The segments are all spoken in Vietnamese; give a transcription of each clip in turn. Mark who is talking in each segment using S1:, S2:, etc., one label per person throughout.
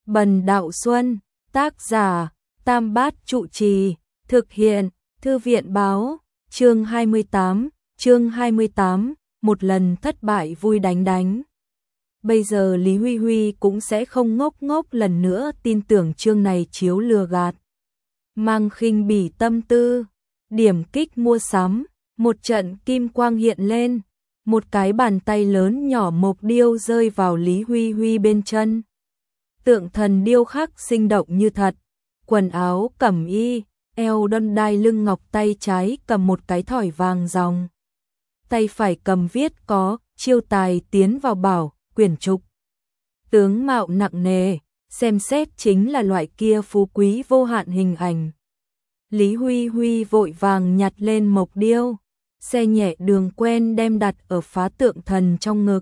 S1: Bần Đạo Xuân, tác giả, Tam Bát Trụ Trì, thực hiện, Thư viện báo, chương 28, một lần thất bại vui đánh đánh. Bây giờ Lý Huy Huy cũng sẽ không ngốc ngốc lần nữa tin tưởng chương này chiếu lừa gạt. Mang khinh bỉ tâm tư, điểm kích mua sắm, một trận kim quang hiện lên, một cái bàn tay lớn nhỏ mộc điêu rơi vào Lý Huy Huy bên chân. Tượng thần điêu khắc sinh động như thật, quần áo cẩm y, eo đon đai lưng ngọc, tay trái cầm một cái thỏi vàng ròng, tay phải cầm viết có chiêu tài tiến vào bảo quyển trục. Tướng mạo nặng nề, xem xét chính là loại kia phú quý vô hạn hình ảnh. Lý Huy Huy vội vàng nhặt lên mộc điêu, xe nhẹ đường quen đem đặt ở phá tượng thần trong ngực.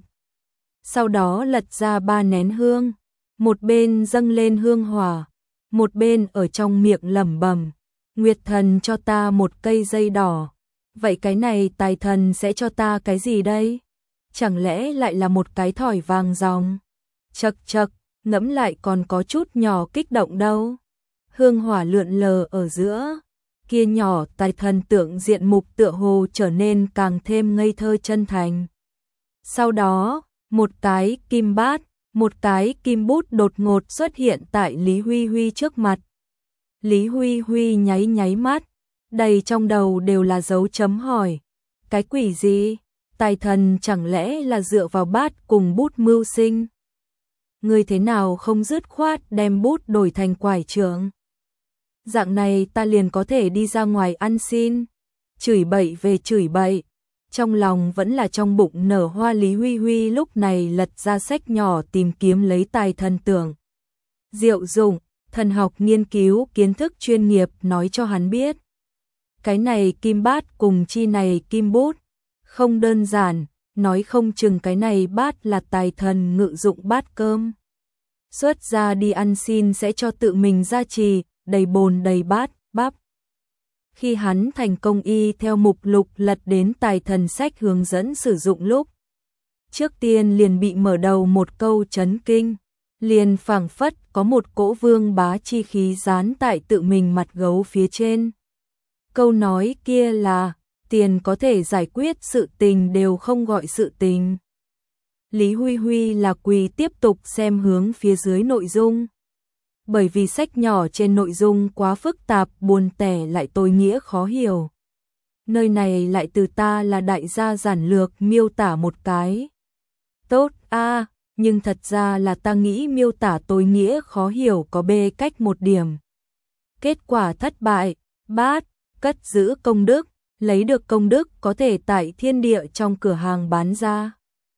S1: Sau đó lật ra 3 nén hương, một bên dâng lên hương hỏa, một bên ở trong miệng lẩm bẩm: Nguyệt thần cho ta một cây dây đỏ, vậy cái này tài thần sẽ cho ta cái gì đây? Chẳng lẽ lại là một cái thỏi vàng ròng? Chậc chậc, ngẫm lại còn có chút nhỏ kích động đâu. Hương hỏa lượn lờ ở giữa, kia nhỏ tài thần tượng diện mục tựa hồ trở nên càng thêm ngây thơ chân thành. Sau đó, một cái kim bát, một cái kim bút đột ngột xuất hiện tại Lý Huy Huy trước mặt. Lý Huy Huy nháy nháy mắt, đầy trong đầu đều là dấu chấm hỏi. Cái quỷ gì? Tài thần chẳng lẽ là dựa vào bát cùng bút mưu sinh? Người thế nào không dứt khoát đem bút đổi thành quải trượng? Dạng này ta liền có thể đi ra ngoài ăn xin. Chửi bậy về chửi bậy, trong lòng vẫn là trong bụng nở hoa. Lý Huy Huy lúc này lật ra sách nhỏ tìm kiếm lấy tài thần tượng. Diệu dụng, thần học nghiên cứu kiến thức chuyên nghiệp nói cho hắn biết. Cái này kim bát cùng chi này kim bút, không đơn giản, nói không chừng cái này bát là tài thần ngự dụng bát cơm. Xuất ra đi ăn xin sẽ cho tự mình gia trì, đầy bồn đầy bát, bắp. Khi hắn thành công y theo mục lục lật đến tài thần sách hướng dẫn sử dụng lúc, trước tiên liền bị mở đầu một câu chấn kinh, liền phảng phất có một cỗ vương bá chi khí dán tại tự mình mặt gấu phía trên. Câu nói kia là, tiền có thể giải quyết sự tình đều không gọi sự tình. Lý Huy Huy là quỳ tiếp tục xem hướng phía dưới nội dung. Bởi vì sách nhỏ trên nội dung quá phức tạp, buồn tẻ lại tối nghĩa khó hiểu. Nơi này lại từ ta là đại gia giản lược miêu tả một cái. Tốt a, nhưng thật ra là ta nghĩ miêu tả tối nghĩa khó hiểu có bê cách một điểm. Kết quả thất bại, bát, cất giữ công đức, lấy được công đức có thể tại thiên địa trong cửa hàng bán ra.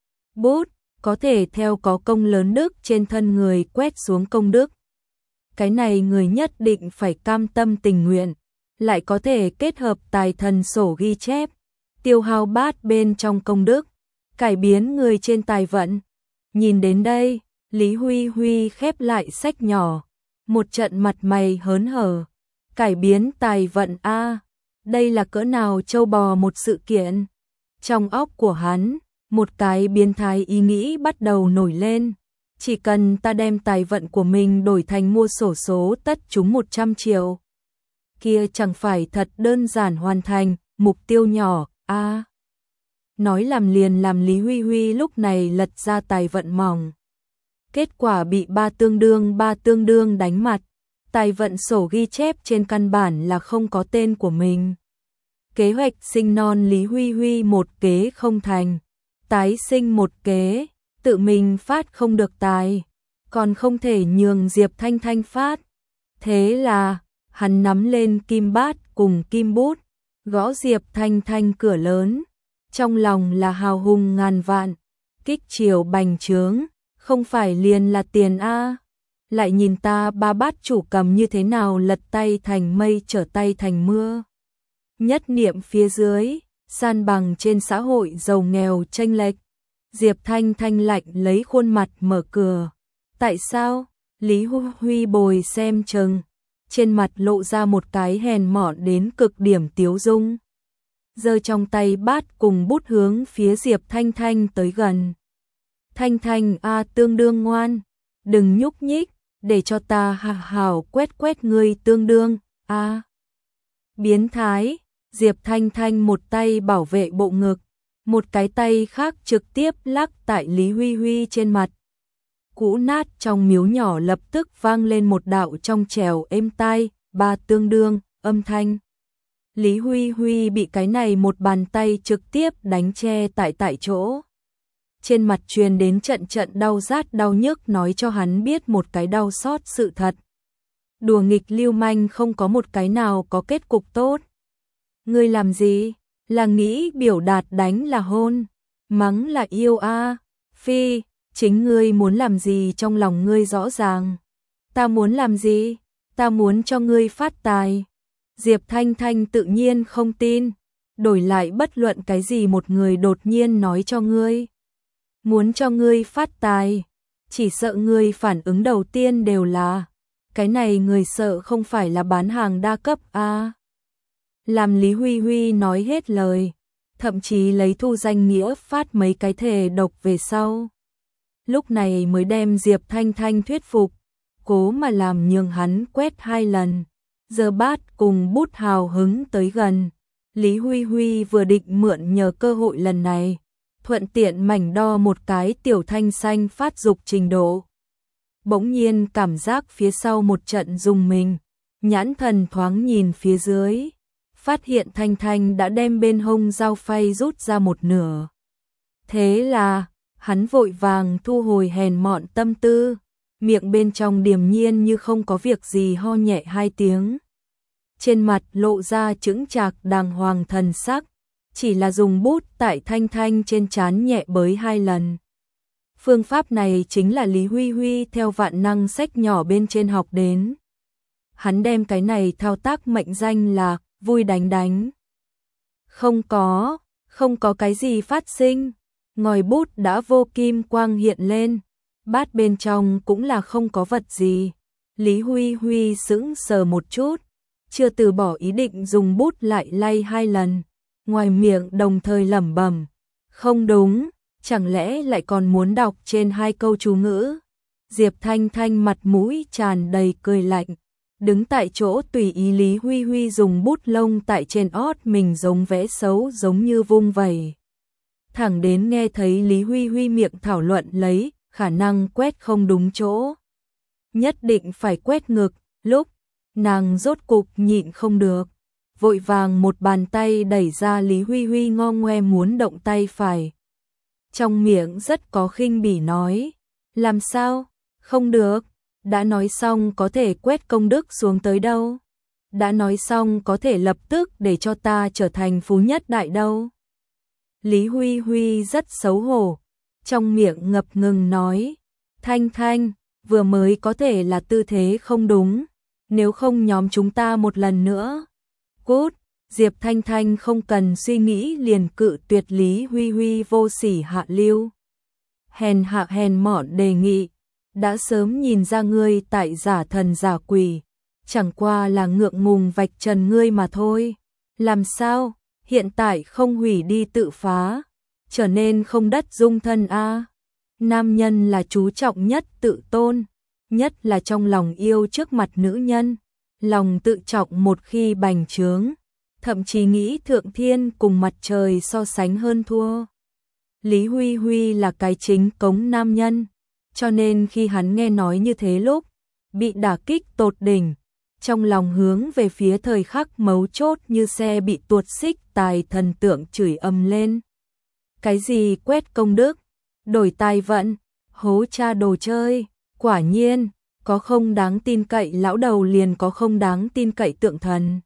S1: Bút, có thể theo có công lớn đức trên thân người quét xuống công đức. Cái này người nhất định phải cam tâm tình nguyện, lại có thể kết hợp tài thần sổ ghi chép, tiêu hao bát bên trong công đức, cải biến người trên tài vận. Nhìn đến đây, Lý Huy Huy khép lại sách nhỏ, một trận mặt mày hớn hở. Cải biến tài vận a, đây là cỡ nào trâu bò một sự kiện. Trong óc của hắn, một cái biến thái ý nghĩ bắt đầu nổi lên. Chỉ cần ta đem tài vận của mình đổi thành mua xổ số tất trúng 100 triệu. Kia chẳng phải thật đơn giản hoàn thành mục tiêu nhỏ a. Nói làm liền làm, Lý Huy Huy lúc này lật ra tài vận mỏng. Kết quả bị ba tương đương đánh mặt. Tài vận sổ ghi chép trên căn bản là không có tên của mình. Kế hoạch sinh non Lý Huy Huy một kế không thành, tái sinh một kế, tự mình phát không được tài, còn không thể nhường Diệp Thanh Thanh phát. Thế là, hắn nắm lên kim bát cùng kim bút, gõ Diệp Thanh Thanh cửa lớn, trong lòng là hào hùng ngàn vạn, kích chiều bành trướng, không phải liền là tiền a. Lại nhìn ta ba bát chủ cầm như thế nào lật tay thành mây trở tay thành mưa. Nhất niệm phía dưới, san bằng trên xã hội giàu nghèo chênh lệch. Diệp Thanh Thanh lạnh lấy khuôn mặt mở cửa. Tại sao? Lý Huy Huy bồi xem chừng, trên mặt lộ ra một cái hèn mọn đến cực điểm tiếu dung. Giơ trong tay bát cùng bút hướng phía Diệp Thanh Thanh tới gần. Thanh Thanh a, tương đương ngoan, đừng nhúc nhích. để cho ta hảo quét quét ngươi tương đương, a. Biến thái, Diệp Thanh Thanh một tay bảo vệ bộ ngực, một cái tay khác trực tiếp lắc tại Lý Huy Huy trên mặt. Cũ nát trong miếu nhỏ lập tức vang lên một đạo trong trẻo êm tai, ba tương đương, âm thanh. Lý Huy Huy bị cái này một bàn tay trực tiếp đánh che tại chỗ. Trên mặt truyền đến trận trận đau rát đau nhức nói cho hắn biết một cái đau xót sự thật. Đùa nghịch lưu manh không có một cái nào có kết cục tốt. Ngươi làm gì? Là nghĩ biểu đạt đánh là hôn, mắng là yêu a? Phi, chính ngươi muốn làm gì trong lòng ngươi rõ ràng. Ta muốn làm gì? Ta muốn cho ngươi phát tài. Diệp Thanh Thanh tự nhiên không tin, đổi lại bất luận cái gì một người đột nhiên nói cho ngươi. Muốn cho ngươi phát tài, chỉ sợ ngươi phản ứng đầu tiên đều là, cái này người sợ không phải là bán hàng đa cấp a. Làm Lý Huy Huy nói hết lời, thậm chí lấy thu danh nghĩa phát mấy cái thề độc về sau. Lúc này mới đem Diệp Thanh Thanh thuyết phục, cố mà làm nhường hắn quét 2 lần. Giờ bát cùng bút hào hứng tới gần, Lý Huy Huy vừa định mượn nhờ cơ hội lần này, thuận tiện mảnh đo một cái tiểu thanh xanh phát dục trình độ. Bỗng nhiên cảm giác phía sau một trận rùng mình, nhãn thần thoáng nhìn phía dưới, phát hiện Thanh Thanh đã đem bên hông dao phay rút ra một nửa. Thế là, hắn vội vàng thu hồi hèn mọn tâm tư, miệng bên trong điềm nhiên như không có việc gì ho nhẹ 2 tiếng. Trên mặt lộ ra chững chạc đàng hoàng thần sắc, chỉ là dùng bút tại Thanh Thanh trên trán nhẹ bới 2 lần. Phương pháp này chính là Lý Huy Huy theo vạn năng sách nhỏ bên trên học đến. Hắn đem cái này thao tác mệnh danh là vui đánh đánh. Không có cái gì phát sinh, ngòi bút đã vô kim quang hiện lên, bát bên trong cũng là không có vật gì. Lý Huy Huy sững sờ một chút, chưa từ bỏ ý định dùng bút lại lay 2 lần, ngoài miệng đồng thời lẩm bẩm, không đúng, chẳng lẽ lại còn muốn đọc trên 2 câu chú ngữ. Diệp Thanh Thanh mặt mũi tràn đầy cười lạnh, đứng tại chỗ tùy ý Lý Huy Huy dùng bút lông tại trên ót mình giống vẽ xấu giống như vung vẩy. Thẳng đến nghe thấy Lý Huy Huy miệng thảo luận lấy, khả năng quét không đúng chỗ. Nhất định phải quét ngực, lúc nàng rốt cục nhịn không được, vội vàng một bàn tay đẩy ra Lý Huy Huy ngo ngoe muốn động tay phải. Trong miệng rất có khinh bỉ nói, làm sao, không được, đã nói xong có thể quét công đức xuống tới đâu, đã nói xong có thể lập tức để cho ta trở thành phú nhất đại đâu. Lý Huy Huy rất xấu hổ, trong miệng ngập ngừng nói, Thanh Thanh, vừa mới có thể là tư thế không đúng, nếu không nhóm chúng ta một lần nữa. Cút, Diệp Thanh Thanh không cần suy nghĩ liền cự tuyệt Lý Huy Huy vô sỉ hạ lưu. Hèn hạ hèn mọn đề nghị, đã sớm nhìn ra ngươi tại giả thần giả quỷ, chẳng qua là ngượng ngùng vạch trần ngươi mà thôi. Làm sao, hiện tại không hủy đi tự phá, trở nên không đất dung thân a. Nam nhân là chú trọng nhất tự tôn, nhất là trong lòng yêu trước mặt nữ nhân, lòng tự trọng một khi bành trướng, thậm chí nghĩ thượng thiên cùng mặt trời so sánh hơn thua. Lý Huy Huy là cái chính cống nam nhân, cho nên khi hắn nghe nói như thế lúc bị đả kích tột đỉnh, trong lòng hướng về phía thời khắc mấu chốt như xe bị tuột xích tài thần tượng chửi ầm lên. Cái gì quét công đức, đổi tài vận, hố cha đồ chơi, quả nhiên, có không đáng tin cậy lão đầu liền có không đáng tin cậy tượng thần.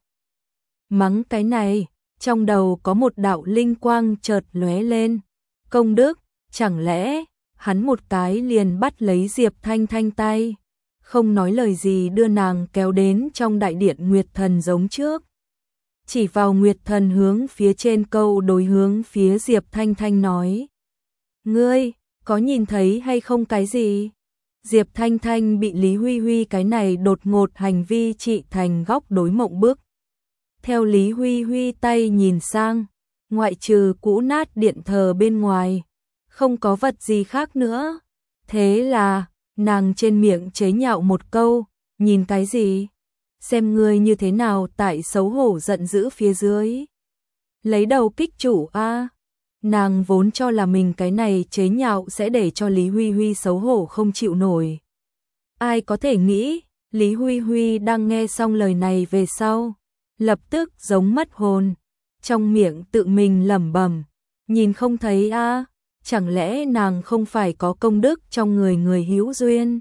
S1: Mắng cái này, trong đầu có một đạo linh quang chợt lóe lên, công đức, chẳng lẽ, hắn một cái liền bắt lấy Diệp Thanh Thanh tay, không nói lời gì đưa nàng kéo đến trong đại điện Nguyệt Thần giống trước. Chỉ vào Nguyệt Thần hướng phía trên câu đối hướng phía Diệp Thanh Thanh nói. Ngươi, có nhìn thấy hay không cái gì? Diệp Thanh Thanh bị Lý Huy Huy cái này đột ngột hành vi trị thành góc đối mộng bức. Theo Lý Huy Huy tay nhìn sang, ngoại trừ cũ nát điện thờ bên ngoài, không có vật gì khác nữa. Thế là, Nàng trên miệng chế nhạo một câu, nhìn cái gì? Xem ngươi như thế nào tại xấu hổ giận dữ phía dưới. Lấy đầu kích chủ a. Nàng vốn cho là mình cái này chế nhạo sẽ để cho Lý Huy Huy xấu hổ không chịu nổi. Ai có thể nghĩ, Lý Huy Huy đang nghe xong lời này về sau, lập tức giống mất hồn, trong miệng tự mình lẩm bẩm, nhìn không thấy a, chẳng lẽ nàng không phải có công đức trong người người hữu duyên?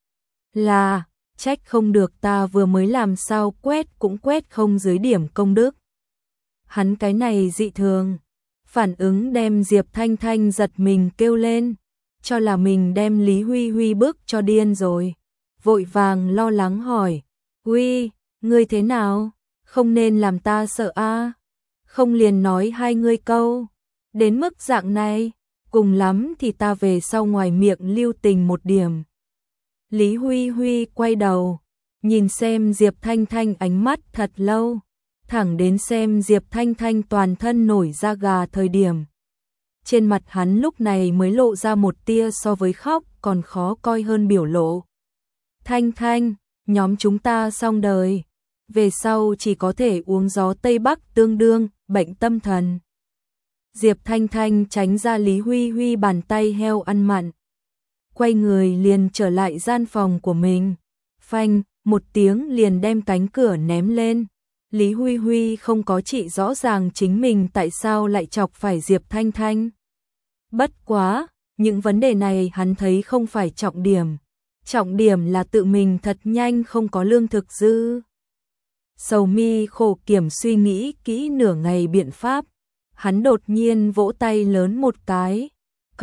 S1: Là, trách không được ta vừa mới làm sao quét cũng quét không dưới điểm công đức. Hắn cái này dị thường, phản ứng đem Diệp Thanh Thanh giật mình kêu lên, cho là mình đem Lý Huy Huy bức cho điên rồi. Vội vàng lo lắng hỏi, Huy, ngươi thế nào? Không nên làm ta sợ a. Không liền nói hai ngươi câu, đến mức dạng này, cùng lắm thì ta về sau ngoài miệng lưu tình một điểm. Lý Huy Huy quay đầu, nhìn xem Diệp Thanh Thanh ánh mắt thật lâu, thẳng đến xem Diệp Thanh Thanh toàn thân nổi da gà thời điểm. Trên mặt hắn lúc này mới lộ ra một tia so với khóc còn khó coi hơn biểu lộ. Thanh Thanh, nhóm chúng ta xong đời, về sau chỉ có thể uống gió Tây Bắc tương đương, bệnh tâm thần. Diệp Thanh Thanh tránh ra Lý Huy Huy bàn tay heo ăn mặn. Quay người liền trở lại gian phòng của mình. Phanh, một tiếng liền đem cánh cửa ném lên. Lý Huy Huy không có chỉ rõ ràng chính mình tại sao lại chọc phải Diệp Thanh Thanh. Bất quá, những vấn đề này hắn thấy không phải trọng điểm. Trọng điểm là tự mình thật nhanh không có lương thực dư. Sầu mi khổ kiểm suy nghĩ kỹ nửa ngày biện pháp. Hắn đột nhiên vỗ tay lớn một cái.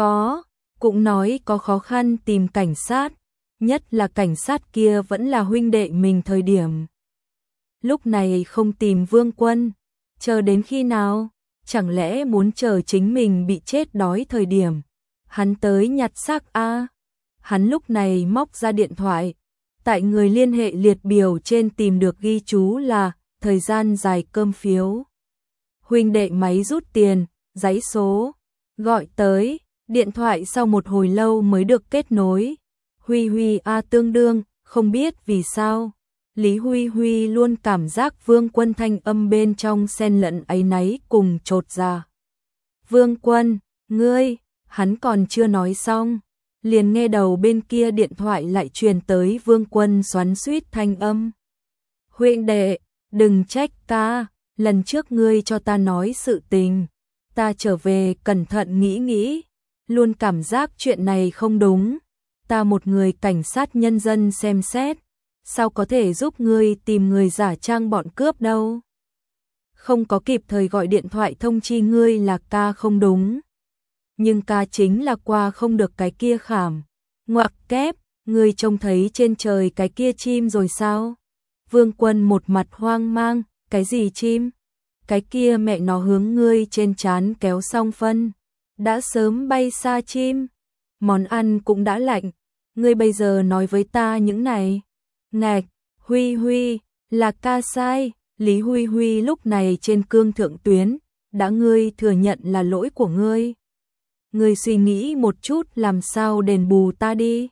S1: Cũng nói có khó khăn tìm cảnh sát. Nhất là cảnh sát kia vẫn là huynh đệ mình thời điểm. Lúc này không tìm Vương Quân. Chờ đến khi nào? Chẳng lẽ muốn chờ chính mình bị chết đói thời điểm. Hắn tới nhặt xác a. Hắn lúc này móc ra điện thoại. Tại người liên hệ liệt biểu trên tìm được ghi chú là thời gian dài cơm phiếu. Huynh đệ máy rút tiền, giấy số. Gọi tới, điện thoại sau một hồi lâu mới được kết nối. Huy Huy a tương đương, không biết vì sao. Lý Huy Huy luôn cảm giác Vương Quân thanh âm bên trong xen lẫn áy náy cùng chột dạ. Vương Quân, ngươi, hắn còn chưa nói xong. Liền nghe đầu bên kia điện thoại lại truyền tới Vương Quân xoắn xuýt thanh âm. Huynh đệ, đừng trách ca, lần trước ngươi cho ta nói sự tình. Ta trở về cẩn thận nghĩ nghĩ, luôn cảm giác chuyện này không đúng. Ta một người cảnh sát nhân dân xem xét, sao có thể giúp ngươi tìm người giả trang bọn cướp đâu. Không có kịp thời gọi điện thoại thông chi ngươi là ca không đúng. Nhưng ca chính là qua không được cái kia khảm. Ngoặc kép, ngươi trông thấy trên trời cái kia chim rồi sao? Vương Quân một mặt hoang mang, cái gì chim? Cái kia mẹ nó hướng ngươi trên trán kéo xong phân. Đã sớm bay xa chim. Món ăn cũng đã lạnh. Ngươi bây giờ nói với ta những này. Ngạch, Huy Huy, là ca sai. Lý Huy Huy lúc này trên cương thượng tuyến. Đã ngươi thừa nhận là lỗi của ngươi. Ngươi suy nghĩ một chút làm sao đền bù ta đi.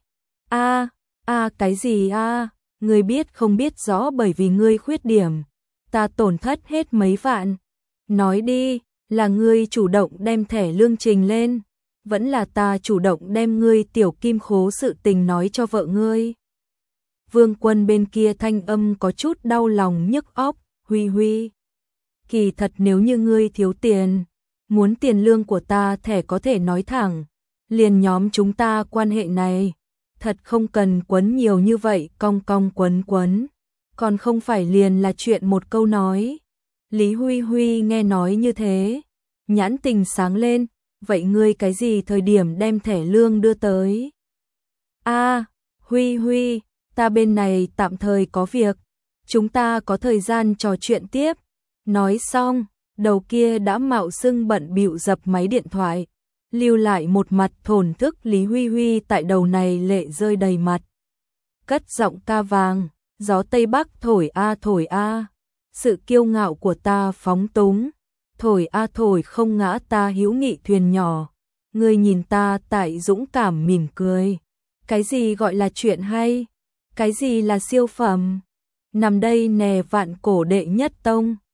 S1: Cái gì ngươi biết không biết rõ bởi vì ngươi khuyết điểm. Ta tổn thất hết mấy vạn. Nói đi, là ngươi chủ động đem thẻ lương trình lên. Vẫn là ta chủ động đem ngươi tiểu kim khố sự tình nói cho vợ ngươi. Vương Quân bên kia thanh âm có chút đau lòng nhức óc. Huy Huy, kỳ thật nếu như ngươi thiếu tiền, muốn tiền lương của ta thẻ có thể nói thẳng, liền nhóm chúng ta quan hệ này, thật không cần quấn nhiều như vậy cong cong quấn quấn, còn không phải liền là chuyện một câu nói. Lý Huy Huy nghe nói như thế, nhãn tình sáng lên, vậy ngươi cái gì thời điểm đem thẻ lương đưa tới? Huy Huy, ta bên này tạm thời có việc, chúng ta có thời gian trò chuyện tiếp. Nói xong, đầu kia đã mạo xưng bận bịu dập máy điện thoại, lưu lại một mặt thổn thức. Lý Huy Huy tại đầu này lệ rơi đầy mặt. Cất giọng ca vàng, gió Tây Bắc thổi a, sự kiêu ngạo của ta phóng túng, thổi a thổi không ngã ta hữu nghị thuyền nhỏ, ngươi nhìn ta tại dũng cảm mỉm cười, Cái gì gọi là chuyện hay? Cái gì là siêu phẩm? Nằm đây nè vạn cổ đệ nhất tông.